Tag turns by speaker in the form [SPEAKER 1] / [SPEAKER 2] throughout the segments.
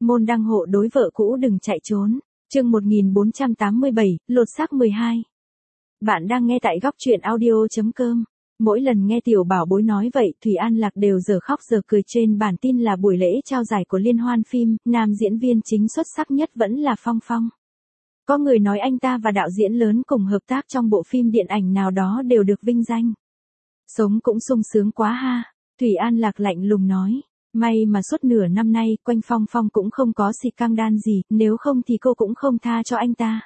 [SPEAKER 1] Môn đăng hộ đối vợ cũ đừng chạy trốn. Chương 1487, lột xác 12. Bạn đang nghe tại góc truyện audio.com. Mỗi lần nghe tiểu bảo bối nói vậy, Thủy An Lạc đều giờ khóc giờ cười. Trên bản tin là buổi lễ trao giải của liên hoan phim, nam diễn viên chính xuất sắc nhất vẫn là Phong Phong. Có người nói anh ta và đạo diễn lớn cùng hợp tác trong bộ phim điện ảnh nào đó đều được vinh danh. Sống cũng sung sướng quá ha. Thủy An Lạc lạnh lùng nói. May mà suốt nửa năm nay, quanh Phong Phong cũng không có scandal gì, nếu không thì cô cũng không tha cho anh ta.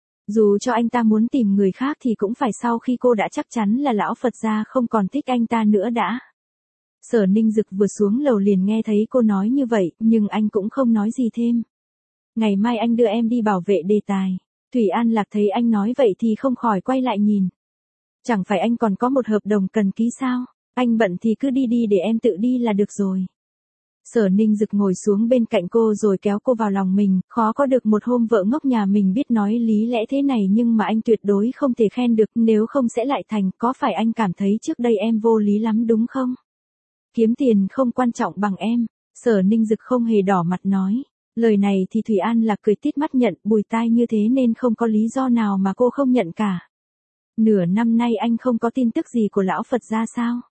[SPEAKER 1] Dù cho anh ta muốn tìm người khác thì cũng phải sau khi cô đã chắc chắn là lão Phật gia không còn thích anh ta nữa đã. Sở Ninh Dực vừa xuống lầu liền nghe thấy cô nói như vậy, nhưng anh cũng không nói gì thêm. Ngày mai anh đưa em đi bảo vệ đề tài. Thủy An Lạc thấy anh nói vậy thì không khỏi quay lại nhìn. Chẳng phải anh còn có một hợp đồng cần ký sao? Anh bận thì cứ đi đi để em tự đi là được rồi. Sở Ninh Dực ngồi xuống bên cạnh cô rồi kéo cô vào lòng mình, khó có được một hôm vợ ngốc nhà mình biết nói lý lẽ thế này nhưng mà anh tuyệt đối không thể khen được, nếu không sẽ lại thành, có phải anh cảm thấy trước đây em vô lý lắm đúng không? Kiếm tiền không quan trọng bằng em. Sở Ninh Dực không hề đỏ mặt nói. Lời này thì Thủy An Lạc cười tít mắt nhận, bùi tai như thế nên không có lý do nào mà cô không nhận cả. Nửa năm nay anh không có tin tức gì của lão Phật gia sao?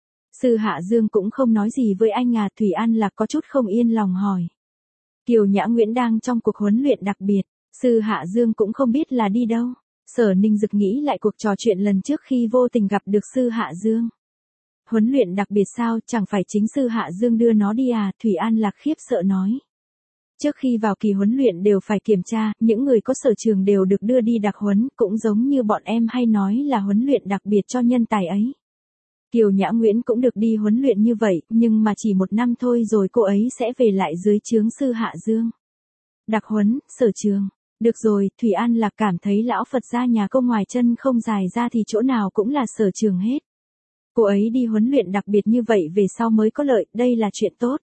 [SPEAKER 1] Sư Hạ Dương cũng không nói gì với anh à? Thủy An Lạc có chút không yên lòng hỏi. Kiều Nhã Nguyễn đang trong cuộc huấn luyện đặc biệt, Sư Hạ Dương cũng không biết là đi đâu. Sở Ninh Dực nghĩ lại cuộc trò chuyện lần trước khi vô tình gặp được Sư Hạ Dương. Huấn luyện đặc biệt sao, chẳng phải chính Sư Hạ Dương đưa nó đi à? Thủy An Lạc khiếp sợ nói. Trước khi vào kỳ huấn luyện đều phải kiểm tra, những người có sở trường đều được đưa đi đặc huấn, cũng giống như bọn em hay nói là huấn luyện đặc biệt cho nhân tài ấy. Kiều Nhã Nguyễn cũng được đi huấn luyện như vậy, nhưng mà chỉ 1 năm thôi rồi cô ấy sẽ về lại dưới trướng Sư Hạ Dương. Đặc huấn, sở trường. Được rồi, Thủy An Lạc cảm thấy lão Phật gia nhà cô ngoài chân không dài ra thì chỗ nào cũng là sở trường hết. Cô ấy đi huấn luyện đặc biệt như vậy về sau mới có lợi, đây là chuyện tốt.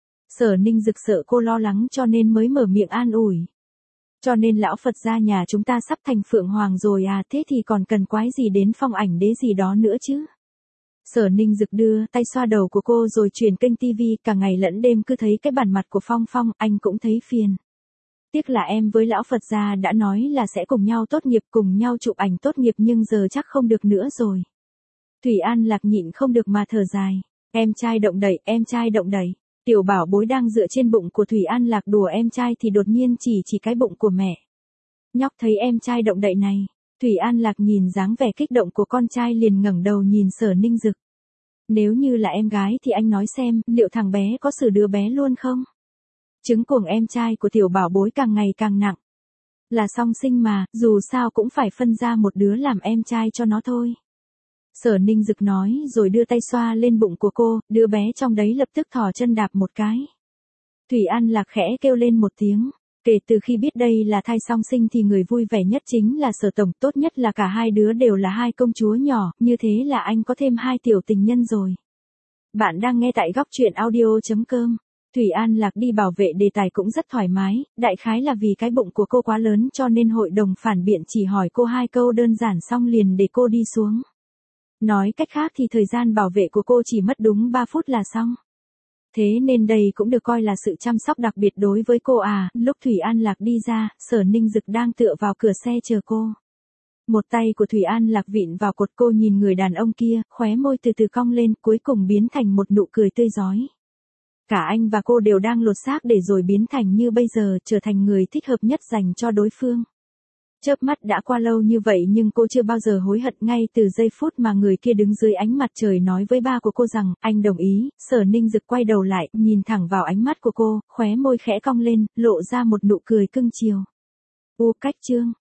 [SPEAKER 1] Sở Ninh Dực sợ cô lo lắng cho nên mới mở miệng an ủi. Cho nên lão Phật gia nhà chúng ta sắp thành Phượng Hoàng rồi à, thế thì còn cần quái gì đến Phong Ảnh Đế gì đó nữa chứ. Sở Ninh Dực đưa tay xoa đầu của cô rồi chuyển kênh tivi, cả ngày lẫn đêm cứ thấy cái bản mặt của Phong Phong, anh cũng thấy phiền. Tiếc là em với lão Phật gia đã nói là sẽ cùng nhau tốt nghiệp, cùng nhau chụp ảnh tốt nghiệp nhưng giờ chắc không được nữa rồi. Thủy An Lạc nhịn không được mà thở dài. Em trai động đậy, em trai động đậy. Tiểu bảo bối đang dựa trên bụng của Thủy An Lạc đùa em trai thì đột nhiên chỉ cái bụng của mẹ. Nhóc thấy em trai động đậy này. Thủy An Lạc nhìn dáng vẻ kích động của con trai liền ngẩng đầu nhìn Sở Ninh Dực. Nếu như là em gái thì anh nói xem, liệu thằng bé có xử đứa bé luôn không? Chứng cuồng em trai của tiểu bảo bối càng ngày càng nặng. Là song sinh mà, dù sao cũng phải phân ra một đứa làm em trai cho nó thôi. Sở Ninh Dực nói rồi đưa tay xoa lên bụng của cô, đứa bé trong đấy lập tức thò chân đạp một cái. Thủy An Lạc khẽ kêu lên một tiếng. Kể từ khi biết đây là thai song sinh thì người vui vẻ nhất chính là Sở tổng, tốt nhất là cả hai đứa đều là hai công chúa nhỏ, như thế là anh có thêm 2 tiểu tình nhân rồi. Bạn đang nghe tại góc truyện audio.com. Thủy An Lạc đi bảo vệ đề tài cũng rất thoải mái, đại khái là vì cái bụng của cô quá lớn cho nên hội đồng phản biện chỉ hỏi cô 2 câu đơn giản xong liền để cô đi xuống. Nói cách khác thì thời gian bảo vệ của cô chỉ mất đúng 3 phút là xong. Thế nên đây cũng được coi là sự chăm sóc đặc biệt đối với cô à. Lúc Thủy An Lạc đi ra, Sở Ninh Dực đang tựa vào cửa xe chờ cô. Một tay của Thủy An Lạc vịn vào cột, cô nhìn người đàn ông kia, khóe môi từ từ cong lên, cuối cùng biến thành một nụ cười tươi rói. Cả anh và cô đều đang lột xác để rồi biến thành như bây giờ, trở thành người thích hợp nhất dành cho đối phương. Chớp mắt đã qua lâu như vậy nhưng cô chưa bao giờ hối hận. Ngay từ giây phút mà người kia đứng dưới ánh mặt trời nói với ba của cô rằng anh đồng ý, Sở Ninh Dực quay đầu lại, nhìn thẳng vào ánh mắt của cô, khóe môi khẽ cong lên, lộ ra một nụ cười cưng chiều. Cách chương